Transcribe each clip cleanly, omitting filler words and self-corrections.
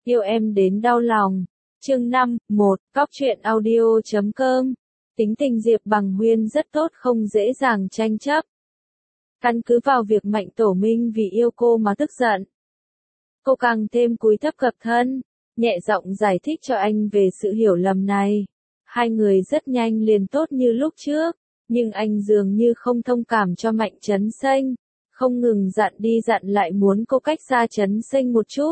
Yêu em đến đau lòng. Chương 5, 1, Cóc truyện audio.com. Tính tình Diệp Bằng Huyên rất tốt, không dễ dàng tranh chấp. Căn cứ vào việc Mạnh Tổ Minh vì yêu cô mà tức giận. Cô càng thêm cúi thấp gập thân, nhẹ giọng giải thích cho anh về sự hiểu lầm này. Hai người rất nhanh liền tốt như lúc trước, nhưng anh dường như không thông cảm cho Mạnh Trấn Xanh, không ngừng dặn đi dặn lại muốn cô cách xa Trấn Xanh một chút.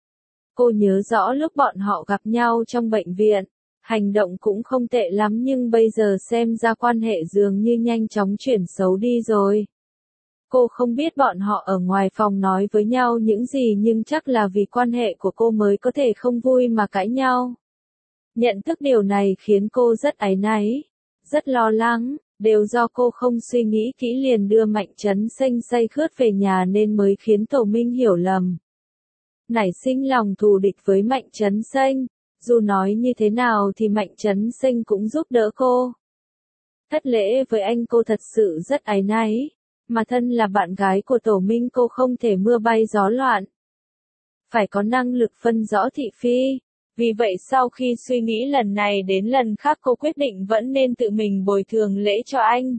Cô nhớ rõ lúc bọn họ gặp nhau trong bệnh viện, hành động cũng không tệ lắm nhưng bây giờ xem ra quan hệ dường như nhanh chóng chuyển xấu đi rồi. Cô không biết bọn họ ở ngoài phòng nói với nhau những gì nhưng chắc là vì quan hệ của cô mới có thể không vui mà cãi nhau. Nhận thức điều này khiến cô rất áy náy, rất lo lắng, đều do cô không suy nghĩ kỹ liền đưa Mạnh Trấn Xanh say khướt về nhà nên mới khiến Tổ Minh hiểu lầm. Nảy sinh lòng thù địch với Mạnh Trấn Xanh, dù nói như thế nào thì Mạnh Trấn Xanh cũng giúp đỡ cô. Thất lễ với anh cô thật sự rất áy náy, mà thân là bạn gái của Tổ Minh cô không thể mưa bay gió loạn. Phải có năng lực phân rõ thị phi, vì vậy sau khi suy nghĩ lần này đến lần khác cô quyết định vẫn nên tự mình bồi thường lễ cho anh.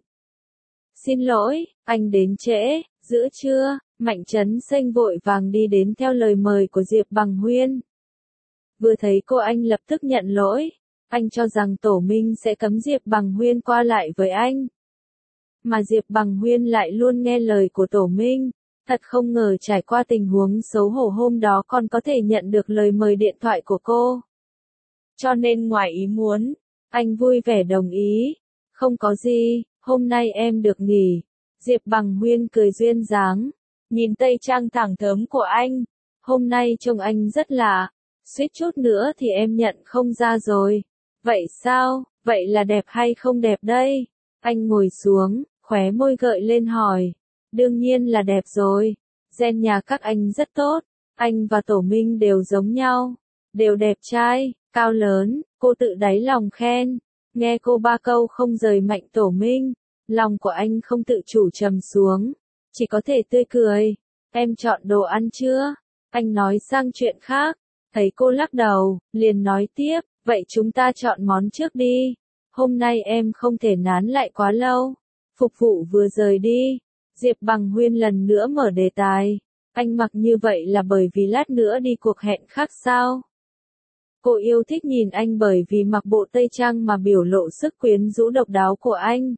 Xin lỗi, anh đến trễ, giữa trưa. Mạnh Trấn Xanh vội vàng đi đến theo lời mời của Diệp Bằng Huyên. Vừa thấy cô anh lập tức nhận lỗi, anh cho rằng Tổ Minh sẽ cấm Diệp Bằng Huyên qua lại với anh. Mà Diệp Bằng Huyên lại luôn nghe lời của Tổ Minh, thật không ngờ trải qua tình huống xấu hổ hôm đó còn có thể nhận được lời mời điện thoại của cô. Cho nên ngoài ý muốn, anh vui vẻ đồng ý, không có gì, hôm nay em được nghỉ. Diệp Bằng Huyên cười duyên dáng. Nhìn tây trang thẳng thớm của anh, hôm nay trông anh rất lạ, suýt chút nữa thì em nhận không ra rồi. Vậy sao, vậy là đẹp hay không đẹp đây? Anh ngồi xuống, khóe môi gợi lên hỏi. Đương nhiên là đẹp rồi, gen nhà các anh rất tốt, anh và Tổ Minh đều giống nhau, đều đẹp trai, cao lớn, cô tự đáy lòng khen. Nghe cô ba câu không rời Mạnh Tổ Minh, lòng của anh không tự chủ trầm xuống. Chỉ có thể tươi cười. Em chọn đồ ăn chưa? Anh nói sang chuyện khác. Thấy cô lắc đầu, liền nói tiếp, vậy chúng ta chọn món trước đi. Hôm nay em không thể nán lại quá lâu. Phục vụ vừa rời đi. Diệp Bằng Huyên lần nữa mở đề tài. Anh mặc như vậy là bởi vì lát nữa đi cuộc hẹn khác sao? Cô yêu thích nhìn anh bởi vì mặc bộ tây trang mà biểu lộ sức quyến rũ độc đáo của anh.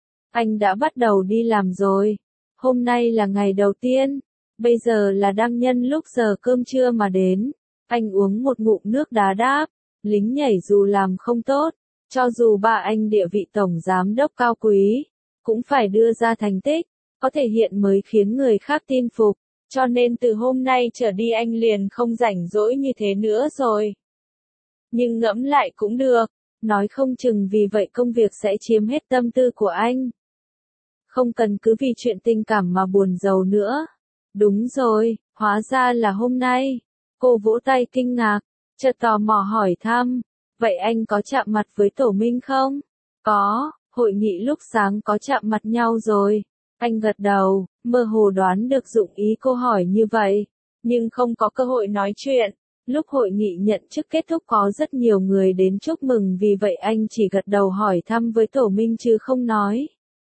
Anh đã bắt đầu đi làm rồi. Hôm nay là ngày đầu tiên, bây giờ là đang nhân lúc giờ cơm trưa mà đến. Anh uống một ngụm nước đá đáp, lính nhảy dù làm không tốt, cho dù ba anh địa vị tổng giám đốc cao quý, cũng phải đưa ra thành tích, có thể hiện mới khiến người khác tin phục, cho nên từ hôm nay trở đi anh liền không rảnh rỗi như thế nữa rồi. Nhưng ngẫm lại cũng được, nói không chừng vì vậy công việc sẽ chiếm hết tâm tư của anh. Không cần cứ vì chuyện tình cảm mà buồn rầu nữa. Đúng rồi, hóa ra là hôm nay. Cô vỗ tay kinh ngạc, chợt tò mò hỏi thăm. Vậy anh có chạm mặt với Tổ Minh không? Có, hội nghị lúc sáng có chạm mặt nhau rồi. Anh gật đầu, mơ hồ đoán được dụng ý cô hỏi như vậy. Nhưng không có cơ hội nói chuyện. Lúc hội nghị nhận chức kết thúc có rất nhiều người đến chúc mừng vì vậy anh chỉ gật đầu hỏi thăm với Tổ Minh chứ không nói.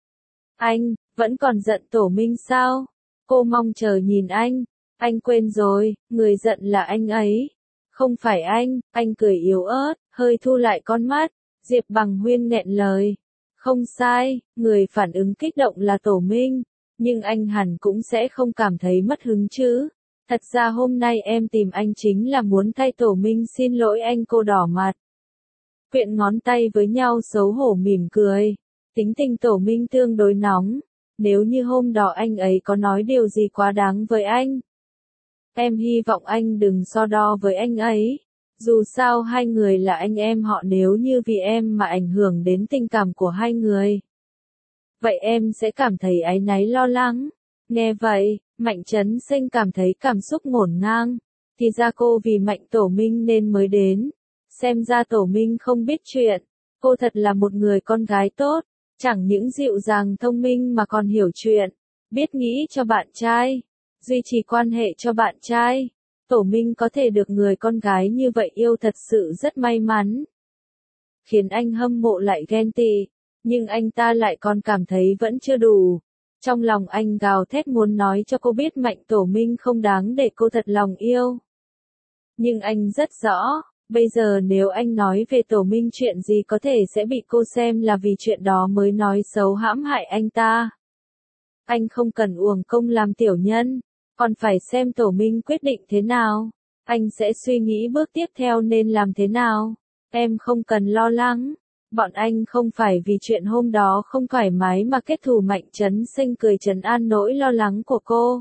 Anh, vẫn còn giận Tổ Minh sao? Cô mong chờ nhìn anh quên rồi, người giận là anh ấy. Không phải anh cười yếu ớt, hơi thu lại con mắt, Diệp Bằng Huyên nghẹn lời. Không sai, người phản ứng kích động là Tổ Minh, nhưng anh hẳn cũng sẽ không cảm thấy mất hứng chứ. Thật ra hôm nay em tìm anh chính là muốn thay Tổ Minh xin lỗi anh. Cô đỏ mặt, quyện ngón tay với nhau xấu hổ mỉm cười. Tính tình Tổ Minh tương đối nóng, nếu như hôm đó anh ấy có nói điều gì quá đáng với anh. Em hy vọng anh đừng so đo với anh ấy, dù sao hai người là anh em họ nếu như vì em mà ảnh hưởng đến tình cảm của hai người. Vậy em sẽ cảm thấy áy náy lo lắng. Nghe vậy, Mạnh Trấn Xanh cảm thấy cảm xúc ngổn ngang, thì ra cô vì Mạnh Tổ Minh nên mới đến. Xem ra Tổ Minh không biết chuyện, cô thật là một người con gái tốt. Chẳng những dịu dàng thông minh mà còn hiểu chuyện, biết nghĩ cho bạn trai, duy trì quan hệ cho bạn trai. Tổ Minh có thể được người con gái như vậy yêu thật sự rất may mắn. Khiến anh hâm mộ lại ghen tị, nhưng anh ta lại còn cảm thấy vẫn chưa đủ. Trong lòng anh gào thét muốn nói cho cô biết Mạnh Tổ Minh không đáng để cô thật lòng yêu. Nhưng anh rất rõ, bây giờ nếu anh nói về Tổ Minh chuyện gì có thể sẽ bị cô xem là vì chuyện đó mới nói xấu hãm hại anh ta. Anh không cần uổng công làm tiểu nhân, còn phải xem Tổ Minh quyết định thế nào. Anh sẽ suy nghĩ bước tiếp theo nên làm thế nào. Em không cần lo lắng. Bọn anh không phải vì chuyện hôm đó không thoải mái mà kết thù. Mạnh Trấn Sinh cười trấn an nỗi lo lắng của cô.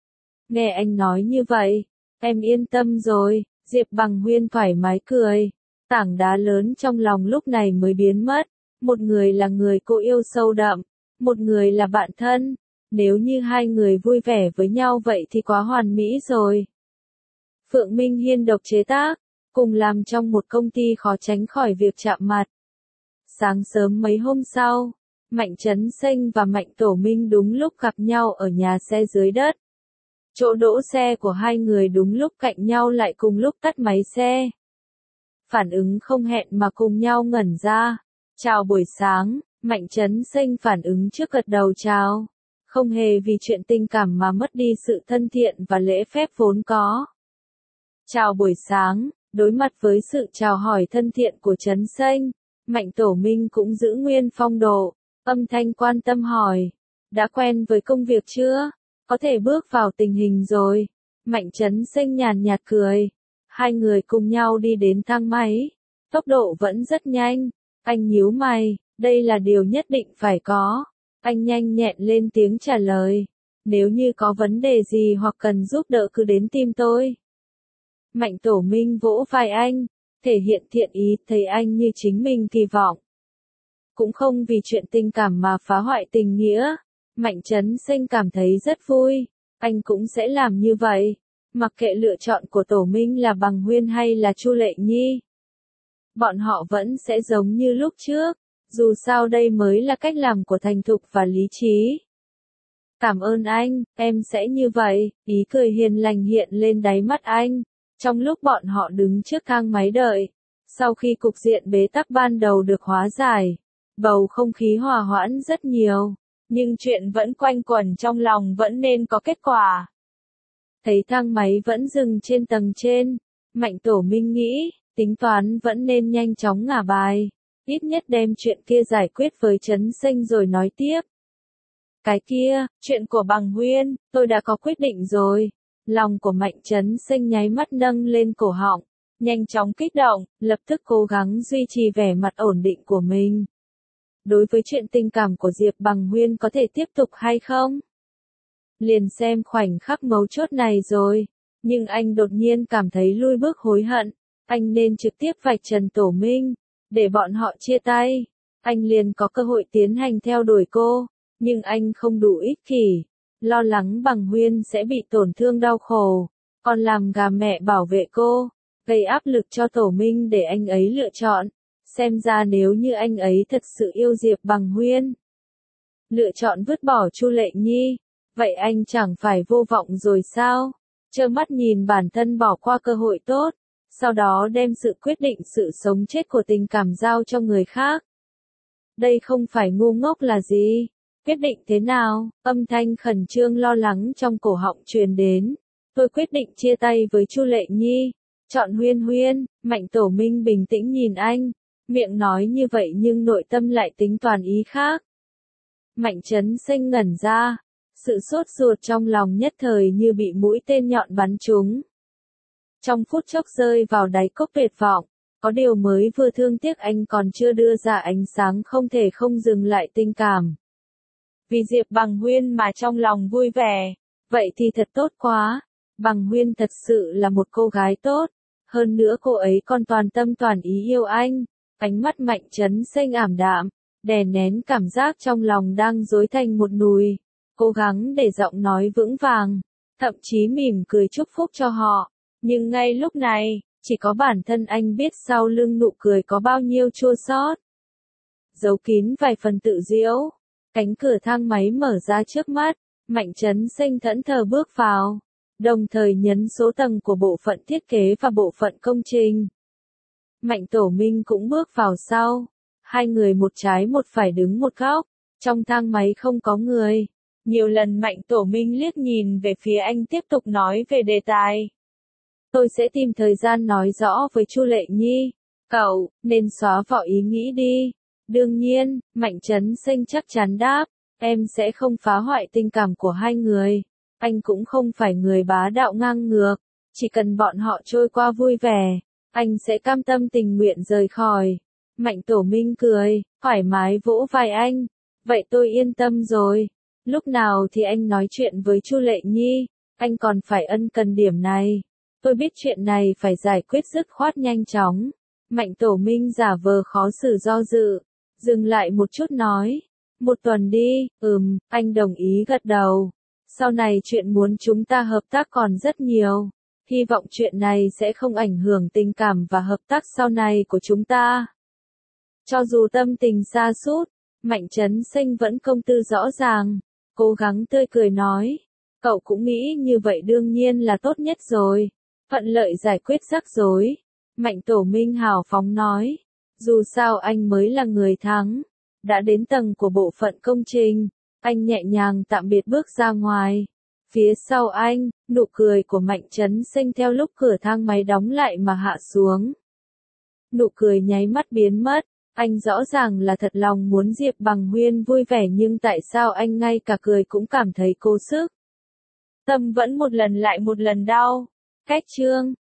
Nghe anh nói như vậy, em yên tâm rồi. Diệp Bằng Huyên thoải mái cười. Tảng đá lớn trong lòng lúc này mới biến mất. Một người là người cô yêu sâu đậm, một người là bạn thân. Nếu như hai người vui vẻ với nhau vậy thì quá hoàn mỹ rồi. Phượng Minh Hiên độc chế tác, cùng làm trong một công ty khó tránh khỏi việc chạm mặt. Sáng sớm mấy hôm sau, Mạnh Trấn Sinh và Mạnh Tổ Minh đúng lúc gặp nhau ở nhà xe dưới đất. Chỗ đỗ xe của hai người đúng lúc cạnh nhau lại cùng lúc tắt máy xe. Phản ứng không hẹn mà cùng nhau ngẩn ra. Chào buổi sáng, Mạnh Trấn Sinh phản ứng trước gật đầu chào. Không hề vì chuyện tình cảm mà mất đi sự thân thiện và lễ phép vốn có. Chào buổi sáng, đối mặt với sự chào hỏi thân thiện của Trấn Sinh, Mạnh Tổ Minh cũng giữ nguyên phong độ, âm thanh quan tâm hỏi. Đã quen với công việc chưa? Có thể bước vào tình hình rồi. Mạnh Trấn Sinh nhàn nhạt cười. Hai người cùng nhau đi đến thang máy. Tốc độ vẫn rất nhanh. Anh nhíu mày, đây là điều nhất định phải có. Anh nhanh nhẹn lên tiếng trả lời. Nếu như có vấn đề gì hoặc cần giúp đỡ cứ đến tìm tôi. Mạnh Tổ Minh vỗ vai anh, thể hiện thiện ý, thấy anh như chính mình kỳ vọng. Cũng không vì chuyện tình cảm mà phá hoại tình nghĩa. Mạnh Trấn Sinh cảm thấy rất vui, anh cũng sẽ làm như vậy. Mặc kệ lựa chọn của Tổ Minh là Bằng Huyên hay là Chu Lệ Nhi. Bọn họ vẫn sẽ giống như lúc trước, dù sao đây mới là cách làm của thành thục và lý trí. Cảm ơn anh, em sẽ như vậy, ý cười hiền lành hiện lên đáy mắt anh. Trong lúc bọn họ đứng trước thang máy đợi, sau khi cục diện bế tắc ban đầu được hóa giải, bầu không khí hòa hoãn rất nhiều, nhưng chuyện vẫn quanh quẩn trong lòng vẫn nên có kết quả. Thấy thang máy vẫn dừng trên tầng trên, Mạnh Tổ Minh nghĩ, tính toán vẫn nên nhanh chóng ngả bài, ít nhất đem chuyện kia giải quyết với Trấn Sinh rồi nói tiếp. Cái kia, chuyện của Bằng Huyên, tôi đã có quyết định rồi. Lòng của Mạnh Trấn Sinh nháy mắt nâng lên cổ họng, nhanh chóng kích động, lập tức cố gắng duy trì vẻ mặt ổn định của mình. Đối với chuyện tình cảm của Diệp Bằng Huyên có thể tiếp tục hay không? Liền xem khoảnh khắc mấu chốt này rồi, nhưng anh đột nhiên cảm thấy lui bước hối hận, anh nên trực tiếp vạch trần Tổ Minh, để bọn họ chia tay. Anh liền có cơ hội tiến hành theo đuổi cô, nhưng anh không đủ ích kỷ. Lo lắng Bằng Huyên sẽ bị tổn thương đau khổ, còn làm gà mẹ bảo vệ cô, gây áp lực cho Tổ Minh để anh ấy lựa chọn. Xem ra nếu như anh ấy thật sự yêu Diệp Bằng Huyên, lựa chọn vứt bỏ Chu Lệ Nhi, vậy anh chẳng phải vô vọng rồi sao? Trơ mắt nhìn bản thân bỏ qua cơ hội tốt, sau đó đem sự quyết định sự sống chết của tình cảm giao cho người khác. Đây không phải ngu ngốc là gì? Quyết định thế nào? Âm thanh khẩn trương lo lắng trong cổ họng truyền đến. Tôi quyết định chia tay với Chu Lệ Nhi, chọn Huyên Huyên. Mạnh Tổ Minh bình tĩnh nhìn anh, miệng nói như vậy nhưng nội tâm lại tính toán ý khác. Mạnh Trấn Sinh ngẩn ra, sự sốt ruột trong lòng nhất thời như bị mũi tên nhọn bắn trúng. Trong phút chốc rơi vào đáy cốc tuyệt vọng, có điều mới vừa thương tiếc anh còn chưa đưa ra ánh sáng không thể không dừng lại tình cảm. Vì Diệp Bằng Huyên mà trong lòng vui vẻ, vậy thì thật tốt quá. Bằng Huyên thật sự là một cô gái tốt, hơn nữa cô ấy còn toàn tâm toàn ý yêu anh. Ánh mắt Mạnh Trấn Sinh ảm đạm, đè nén cảm giác trong lòng đang rối thành một nùi, cố gắng để giọng nói vững vàng, thậm chí mỉm cười chúc phúc cho họ. Nhưng ngay lúc này, chỉ có bản thân anh biết sau lưng nụ cười có bao nhiêu chua xót, giấu kín vài phần tự giễu. Cánh cửa thang máy mở ra trước mắt, Mạnh Trấn Sinh thẫn thờ bước vào. đồng thời nhấn số tầng của bộ phận thiết kế và bộ phận công trình. Mạnh Tổ Minh cũng bước vào sau. Hai người một trái một phải đứng một góc. Trong thang máy không có người. Nhiều lần Mạnh Tổ Minh liếc nhìn về phía anh tiếp tục nói về đề tài. Tôi sẽ tìm thời gian nói rõ với Chu Lệ Nhi. Cậu, nên xóa bỏ ý nghĩ đi. Đương nhiên, Mạnh Trấn Sinh chắc chắn đáp. Em sẽ không phá hoại tình cảm của hai người. Anh cũng không phải người bá đạo ngang ngược. Chỉ cần bọn họ trôi qua vui vẻ, anh sẽ cam tâm tình nguyện rời khỏi. Mạnh Tổ Minh cười, thoải mái vỗ vai anh. Vậy tôi yên tâm rồi. Lúc nào thì anh nói chuyện với Chu Lệ Nhi, anh còn phải ân cần điểm này. Tôi biết chuyện này phải giải quyết dứt khoát nhanh chóng. Mạnh Tổ Minh giả vờ khó xử do dự, dừng lại một chút nói. 1 tuần đi, anh đồng ý gật đầu. Sau này chuyện muốn chúng ta hợp tác còn rất nhiều. Hy vọng chuyện này sẽ không ảnh hưởng tình cảm và hợp tác sau này của chúng ta. Cho dù tâm tình sa sút, Mạnh Trấn Sinh vẫn công tư rõ ràng, cố gắng tươi cười nói. Cậu cũng nghĩ như vậy đương nhiên là tốt nhất rồi. Thuận lợi giải quyết rắc rối. Mạnh Tổ Minh hào phóng nói. Dù sao anh mới là người thắng. Đã đến tầng của bộ phận công trình, anh nhẹ nhàng tạm biệt bước ra ngoài. Phía sau anh, nụ cười của Mạnh Trấn Sinh theo lúc cửa thang máy đóng lại mà hạ xuống. Nụ cười nháy mắt biến mất. Anh rõ ràng là thật lòng muốn Diệp Bằng Huyên vui vẻ nhưng tại sao anh ngay cả cười cũng cảm thấy cố sức. Tâm vẫn một lần lại một lần đau. Cách chương